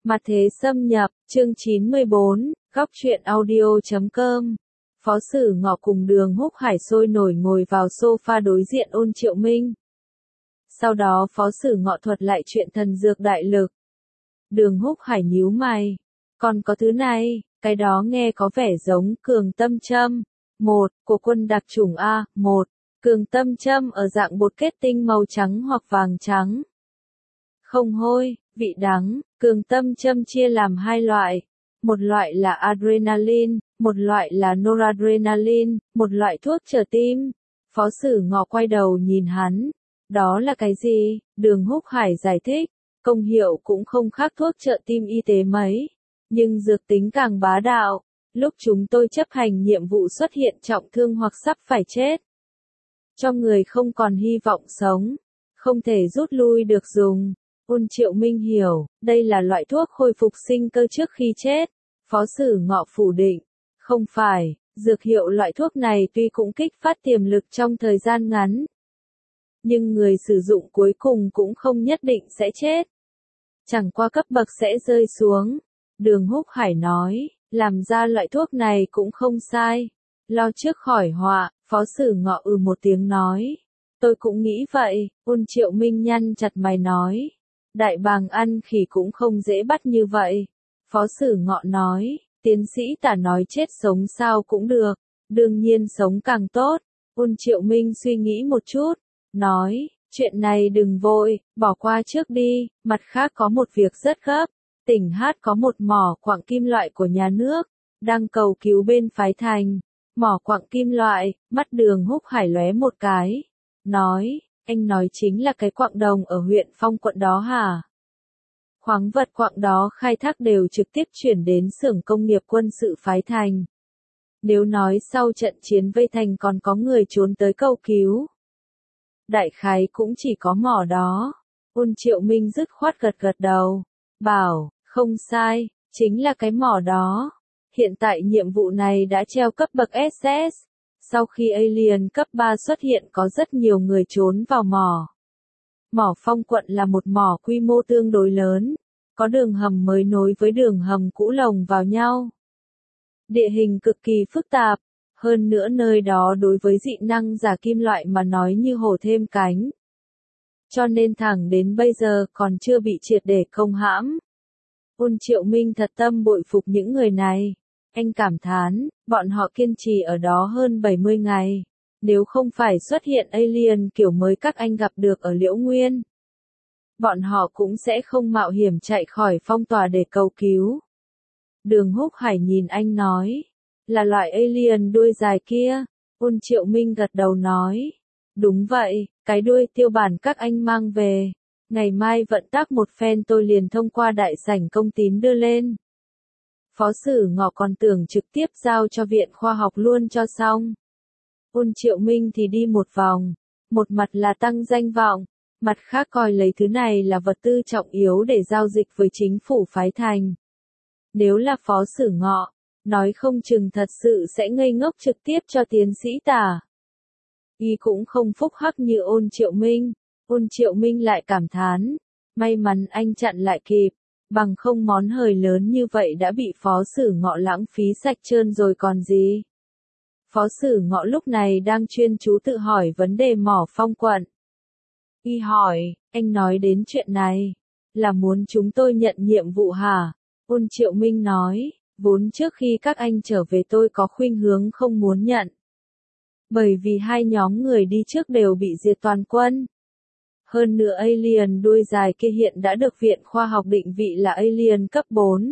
Mặt thế xâm nhập, chương 94, góc truyện audio.com. Phó Sử Ngọ cùng Đường Húc Hải sôi nổi ngồi vào sofa đối diện Ôn Triệu Minh. Sau đó Phó Sử Ngọ thuật lại chuyện thần dược đại lực. Đường Húc Hải nhíu mày. Còn có thứ này, cái đó nghe có vẻ giống cường tâm châm. Của quân đặc chủng A1. Cường tâm châm ở dạng bột kết tinh màu trắng hoặc vàng trắng. Không hôi, vị đắng, cường tâm châm chia làm hai loại. Một loại là adrenaline, một loại là noradrenaline, một loại thuốc trợ tim. Phó Sử Ngọ quay đầu nhìn hắn. Đó là cái gì? Đường Húc Hải giải thích. Công hiệu cũng không khác thuốc trợ tim y tế mấy. Nhưng dược tính càng bá đạo. Lúc chúng tôi chấp hành nhiệm vụ xuất hiện trọng thương hoặc sắp phải chết. Cho người không còn hy vọng sống. Không thể rút lui được dùng. Ôn Triệu Minh hiểu, đây là loại thuốc khôi phục sinh cơ trước khi chết. Phó Sử Ngọ phủ định. Không phải, dược hiệu loại thuốc này tuy cũng kích phát tiềm lực trong thời gian ngắn. Nhưng người sử dụng cuối cùng cũng không nhất định sẽ chết. Chẳng qua cấp bậc sẽ rơi xuống. Đường Húc Hải nói, làm ra loại thuốc này cũng không sai. Lo trước khỏi họa, Phó Sử Ngọ một tiếng nói. Tôi cũng nghĩ vậy, Ôn Triệu Minh nhăn chặt mày nói. Đại bàng ăn khỉ cũng không dễ bắt như vậy. Phó Sử Ngọ nói, tiến sĩ Tả nói chết sống sao cũng được, đương nhiên sống càng tốt. Ôn Triệu Minh suy nghĩ một chút, nói, chuyện này đừng vội, bỏ qua trước đi, mặt khác có một việc rất gấp. Tỉnh Hát có một mỏ quặng kim loại của nhà nước, đang cầu cứu bên phái thành. Mỏ quặng kim loại, mắt Đường Húc Hải lóe một cái, nói, anh nói chính là cái quặng đồng ở huyện Phong quận đó hả? Khoáng vật quặng đó khai thác đều trực tiếp chuyển đến xưởng công nghiệp quân sự phái thành. Nếu nói sau trận chiến vây thành còn có người trốn tới cầu cứu. Đại khái cũng chỉ có mỏ đó. Ôn Triệu Minh dứt khoát gật gật đầu. Bảo, không sai, chính là cái mỏ đó. Hiện tại nhiệm vụ này đã treo cấp bậc SS. Sau khi Alien cấp 3 xuất hiện có rất nhiều người trốn vào mỏ. Mỏ Phong quận là một mỏ quy mô tương đối lớn. Có đường hầm mới nối với đường hầm cũ lồng vào nhau. Địa hình cực kỳ phức tạp. Hơn nữa nơi đó đối với dị năng giả kim loại mà nói như hổ thêm cánh. Cho nên thẳng đến bây giờ còn chưa bị triệt để công hãm. Ôn Triệu Minh thật tâm bội phục những người này. Anh cảm thán, bọn họ kiên trì ở đó hơn 70 ngày. Nếu không phải xuất hiện alien kiểu mới các anh gặp được ở Liễu Nguyên, bọn họ cũng sẽ không mạo hiểm chạy khỏi phong tỏa để cầu cứu. Đường Húc Hải nhìn anh nói, là loại alien đuôi dài kia. Ôn Triệu Minh gật đầu nói, đúng vậy, cái đuôi tiêu bản các anh mang về. Ngày mai vận tác một phen tôi liền thông qua đại sảnh công tín đưa lên. Phó Sử Ngọ còn tưởng trực tiếp giao cho viện khoa học luôn cho xong. Ôn Triệu Minh thì đi một vòng, một mặt là tăng danh vọng, mặt khác coi lấy thứ này là vật tư trọng yếu để giao dịch với chính phủ phái thành. Nếu là Phó Sử Ngọ, nói không chừng thật sự sẽ ngây ngốc trực tiếp cho tiến sĩ Tả. Y cũng không phúc hắc như Ôn Triệu Minh. Ôn Triệu Minh lại cảm thán, may mắn anh chặn lại kịp, bằng không món hời lớn như vậy đã bị Phó Sử Ngọ lãng phí sạch trơn rồi còn gì. Phó Sử Ngọ lúc này đang chuyên chú tự hỏi vấn đề mỏ Phong quận. Y hỏi, anh nói đến chuyện này, là muốn chúng tôi nhận nhiệm vụ hả? Ôn Triệu Minh nói, vốn trước khi các anh trở về tôi có khuynh hướng không muốn nhận. Bởi vì hai nhóm người đi trước đều bị diệt toàn quân. Hơn nữa alien đuôi dài kia hiện đã được viện khoa học định vị là alien cấp 4.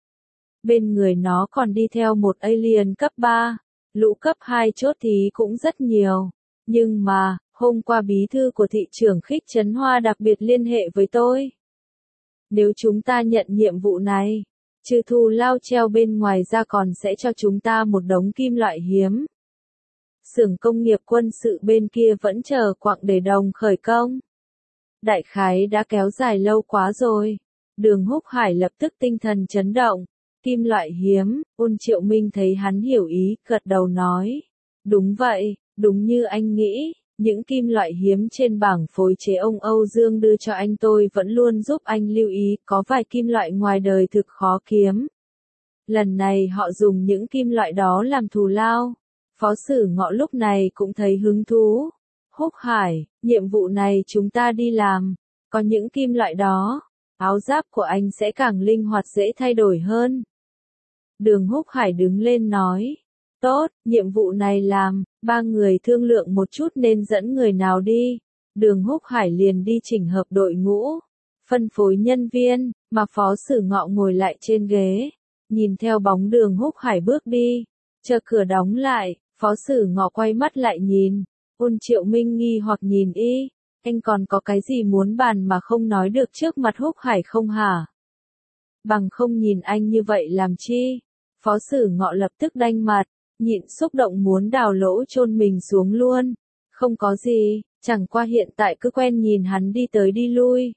Bên người nó còn đi theo một alien cấp 3, lũ cấp 2 chốt thí cũng rất nhiều. Nhưng mà, hôm qua bí thư của thị trưởng Khích Trấn Hoa đặc biệt liên hệ với tôi. Nếu chúng ta nhận nhiệm vụ này, trừ thù lao treo bên ngoài ra còn sẽ cho chúng ta một đống kim loại hiếm. Xưởng công nghiệp quân sự bên kia vẫn chờ quặng để đồng khởi công. Đại khái đã kéo dài lâu quá rồi. Đường Húc Hải lập tức tinh thần chấn động. Kim loại hiếm, Ôn Triệu Minh thấy hắn hiểu ý, gật đầu nói. Đúng vậy, đúng như anh nghĩ, Những kim loại hiếm trên bảng phối chế ông Âu Dương đưa cho anh tôi vẫn luôn giúp anh lưu ý, có vài kim loại ngoài đời thực khó kiếm. Lần này họ dùng những kim loại đó làm thù lao. Phó Sử Ngọ lúc này cũng thấy hứng thú. Húc Hải, nhiệm vụ này chúng ta đi làm. Có những kim loại đó, áo giáp của anh sẽ càng linh hoạt dễ thay đổi hơn. Đường Húc Hải đứng lên nói. Tốt, nhiệm vụ này làm, ba người thương lượng một chút nên dẫn người nào đi. Đường Húc Hải liền đi chỉnh hợp đội ngũ, phân phối nhân viên, mà Phó Sử Ngọ ngồi lại trên ghế, nhìn theo bóng Đường Húc Hải bước đi. Chờ cửa đóng lại, Phó Sử Ngọ quay mắt lại nhìn. Ôn Triệu Minh nghi hoặc nhìn y, anh còn có cái gì muốn bàn mà không nói được trước mặt Húc Hải không hả? Bằng không nhìn anh như vậy làm chi? Phó Sử Ngọ lập tức đanh mặt, nhịn xúc động muốn đào lỗ chôn mình xuống luôn. Không có gì, chẳng qua hiện tại cứ quen nhìn hắn đi tới đi lui.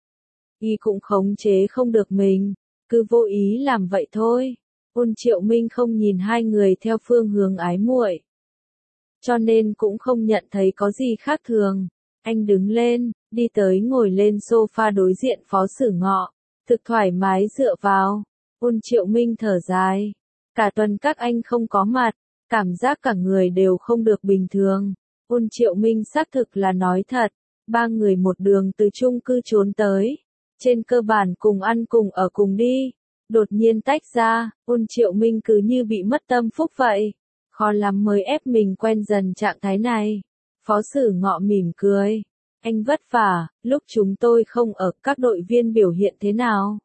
Y cũng khống chế không được mình, cứ vô ý làm vậy thôi. Ôn Triệu Minh không nhìn hai người theo phương hướng ái muội, cho nên cũng không nhận thấy có gì khác thường. Anh đứng lên, đi tới ngồi lên sofa đối diện Phó Sử Ngọ, thực thoải mái dựa vào. Ôn Triệu Minh thở dài. Cả tuần các anh không có mặt, cảm giác cả người đều không được bình thường. Ôn Triệu Minh xác thực là nói thật, ba người một đường từ chung cư trốn tới. Trên cơ bản cùng ăn cùng ở cùng đi. Đột nhiên tách ra, Ôn Triệu Minh cứ như bị mất tâm phúc vậy. Khó lắm mới ép mình quen dần trạng thái này. Phó Sử Ngọ mỉm cười. Anh vất vả, lúc chúng tôi không ở các đội viên biểu hiện thế nào?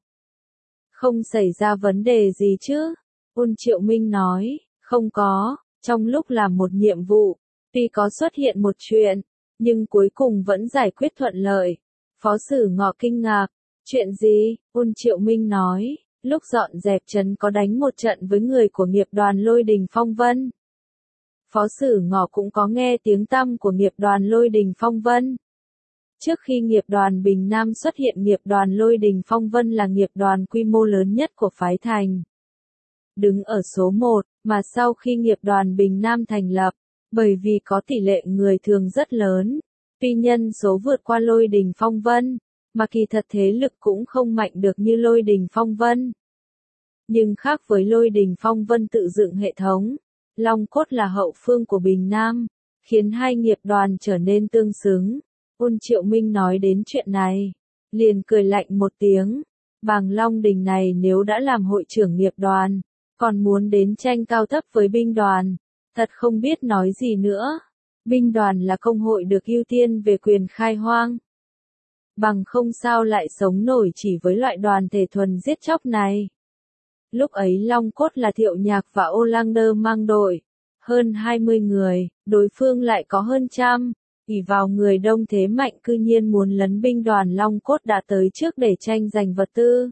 Không xảy ra vấn đề gì chứ? Ôn Triệu Minh nói, không có, trong lúc làm một nhiệm vụ, tuy có xuất hiện một chuyện, nhưng cuối cùng vẫn giải quyết thuận lợi. Phó Sử Ngọ kinh ngạc, chuyện gì? Ôn Triệu Minh nói, lúc dọn dẹp trấn có đánh một trận với người của nghiệp đoàn Lôi Đình Phong Vân. Phó Sử Ngọ cũng có nghe tiếng tăm của nghiệp đoàn Lôi Đình Phong Vân. Trước khi nghiệp đoàn Bình Nam xuất hiện, nghiệp đoàn Lôi Đình Phong Vân là nghiệp đoàn quy mô lớn nhất của phái Thành, đứng ở số 1, mà sau khi nghiệp đoàn Bình Nam thành lập, bởi vì có tỷ lệ người thường rất lớn, tuy nhân số vượt qua Lôi Đình Phong Vân, mà kỳ thật thế lực cũng không mạnh được như Lôi Đình Phong Vân. Nhưng khác với Lôi Đình Phong Vân tự dựng hệ thống, Long Cốt là hậu phương của Bình Nam, khiến hai nghiệp đoàn trở nên tương xứng. Ôn Triệu Minh nói đến chuyện này, liền cười lạnh một tiếng. Bàng Long Đình này nếu đã làm hội trưởng nghiệp đoàn, còn muốn đến tranh cao thấp với binh đoàn, thật không biết nói gì nữa. Binh đoàn là công hội được ưu tiên về quyền khai hoang. Bằng không sao lại sống nổi chỉ với loại đoàn thể thuần giết chóc này. Lúc ấy Long Cốt là Thiệu Nhạc và Olander mang đội, hơn 20 người, đối phương lại có hơn 100. Ỷ vào người đông thế mạnh cư nhiên muốn lấn binh đoàn Long Cốt đã tới trước để tranh giành vật tư.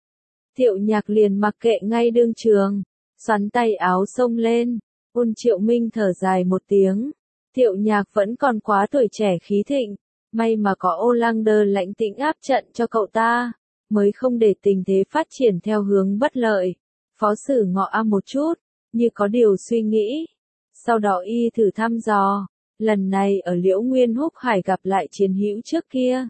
Thiệu Nhạc liền mặc kệ ngay đương trường, xoắn tay áo xông lên. Ôn Triệu Minh thở dài một tiếng. Thiệu Nhạc vẫn còn quá tuổi trẻ khí thịnh, may mà có Olander lãnh tĩnh áp trận cho cậu ta, mới không để tình thế phát triển theo hướng bất lợi. Phó Sử Ngọ một chút, như có điều suy nghĩ. Sau đó y thử thăm dò. Lần này ở Liễu Nguyên Húc Hải gặp lại chiến hữu trước kia.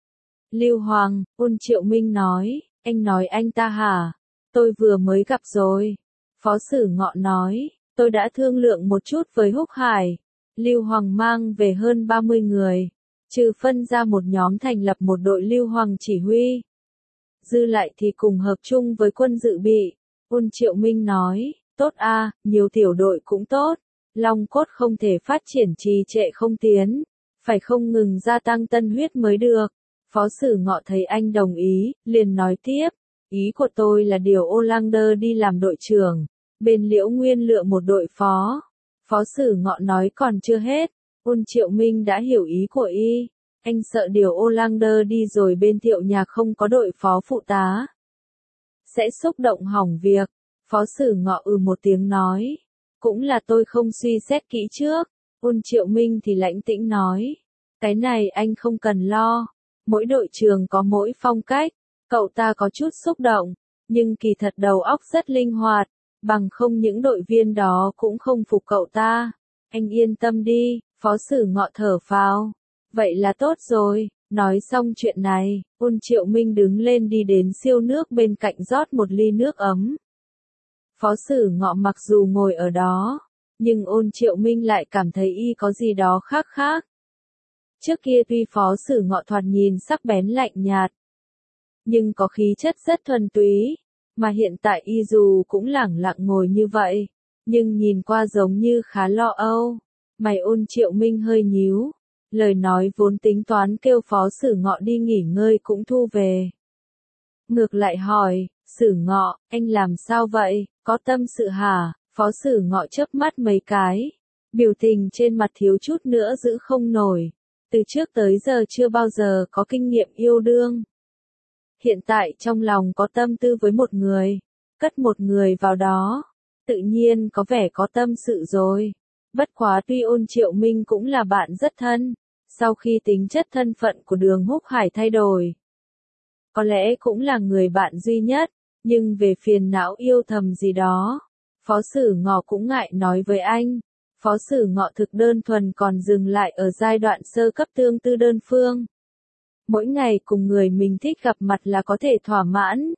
Lưu Hoàng, Ôn Triệu Minh nói, anh nói anh ta hả? Tôi vừa mới gặp rồi. Phó Sử Ngọ nói, tôi đã thương lượng một chút với Húc Hải. Lưu Hoàng mang về hơn 30 người, trừ phân ra một nhóm thành lập một đội Lưu Hoàng chỉ huy. Dư lại thì cùng hợp chung với quân dự bị. Ôn Triệu Minh nói, tốt nhiều tiểu đội cũng tốt. Long Cốt không thể phát triển trì trệ không tiến, phải không ngừng gia tăng tân huyết mới được. Phó Sử Ngọ thấy anh đồng ý, liền nói tiếp, ý của tôi là điều Olander đi làm đội trưởng, bên Liễu Nguyên lựa một đội phó. Phó Sử Ngọ nói còn chưa hết, Ôn Triệu Minh đã hiểu ý của y, anh sợ điều Olander đi rồi bên Thiệu Nhạc không có đội phó phụ tá, sẽ xúc động hỏng việc. Phó Sử Ngọ một tiếng nói. Cũng là tôi không suy xét kỹ trước. Ôn Triệu Minh thì lãnh tĩnh nói. Cái này anh không cần lo. Mỗi đội trưởng có mỗi phong cách. Cậu ta có chút xúc động. Nhưng kỳ thật đầu óc rất linh hoạt. Bằng không những đội viên đó cũng không phục cậu ta. Anh yên tâm đi. Phó Sử Ngọ thở phào. Vậy là tốt rồi. Nói xong chuyện này, Ôn Triệu Minh đứng lên đi đến siêu nước bên cạnh rót một ly nước ấm. Phó Sử Ngọ mặc dù ngồi ở đó, nhưng Ôn Triệu Minh lại cảm thấy y có gì đó khác khác. Trước kia tuy Phó Sử Ngọ thoạt nhìn sắc bén lạnh nhạt, nhưng có khí chất rất thuần túy, mà hiện tại y dù cũng lẳng lặng ngồi như vậy, nhưng nhìn qua giống như khá lo âu. Mày Ôn Triệu Minh hơi nhíu, lời nói vốn tính toán kêu Phó Sử Ngọ đi nghỉ ngơi cũng thu về. Ngược lại hỏi, Sử Ngọ, anh làm sao vậy, có tâm sự hả? Phó Sử Ngọ chớp mắt mấy cái, biểu tình trên mặt thiếu chút nữa giữ không nổi. Từ trước tới giờ chưa bao giờ có kinh nghiệm yêu đương. Hiện tại trong lòng có tâm tư với một người, cất một người vào đó, tự nhiên có vẻ có tâm sự rồi. Bất quá tuy Ôn Triệu Minh cũng là bạn rất thân, sau khi tính chất thân phận của Đường Húc Hải thay đổi, có lẽ cũng là người bạn duy nhất, nhưng về phiền não yêu thầm gì đó, Phó Sử Ngọ cũng ngại nói với anh. Phó Sử Ngọ thực đơn thuần còn dừng lại ở giai đoạn sơ cấp tương tư đơn phương. Mỗi ngày cùng người mình thích gặp mặt là có thể thỏa mãn.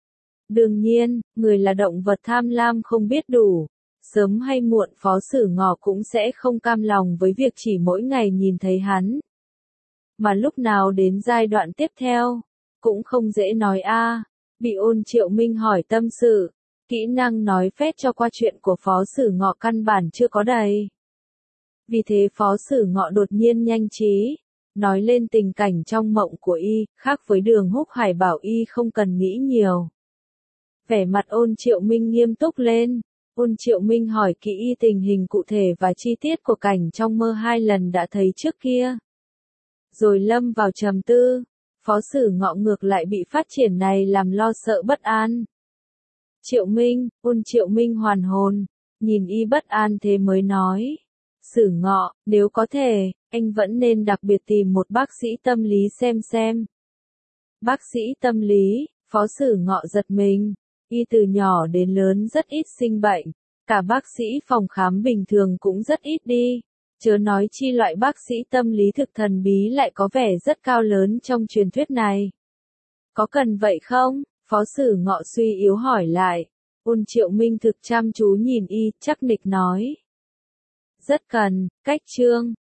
Đương nhiên, người là động vật tham lam không biết đủ. Sớm hay muộn Phó Sử Ngọ cũng sẽ không cam lòng với việc chỉ mỗi ngày nhìn thấy hắn. Mà lúc nào đến giai đoạn tiếp theo, cũng không dễ nói a. Bị Ôn Triệu Minh hỏi tâm sự, kỹ năng nói phét cho qua chuyện của Phó Sử Ngọ căn bản chưa có đầy. Vì thế Phó Sử Ngọ đột nhiên nhanh trí, nói lên tình cảnh trong mộng của y, khác với Đường Húc Hải bảo y không cần nghĩ nhiều. Vẻ mặt Ôn Triệu Minh nghiêm túc lên. Ôn Triệu Minh hỏi kỹ y tình hình cụ thể và chi tiết của cảnh trong mơ 2 lần đã thấy trước kia. Rồi lâm vào trầm tư. Phó Sử Ngọ ngược lại bị phát triển này làm lo sợ bất an. Triệu Minh, Ôn Triệu Minh hoàn hồn, nhìn y bất an thế mới nói. Sử Ngọ, nếu có thể, anh vẫn nên đặc biệt tìm một bác sĩ tâm lý xem. Bác sĩ tâm lý, Phó Sử Ngọ giật mình. Y từ nhỏ đến lớn rất ít sinh bệnh, cả bác sĩ phòng khám bình thường cũng rất ít đi. Chớ nói chi loại bác sĩ tâm lý thực thần bí lại có vẻ rất cao lớn trong truyền thuyết này. Có cần vậy không? Phó Sử Ngọ suy yếu hỏi lại. Ôn Triệu Minh thực chăm chú nhìn y, chắc nịch nói. Rất cần, cách chương.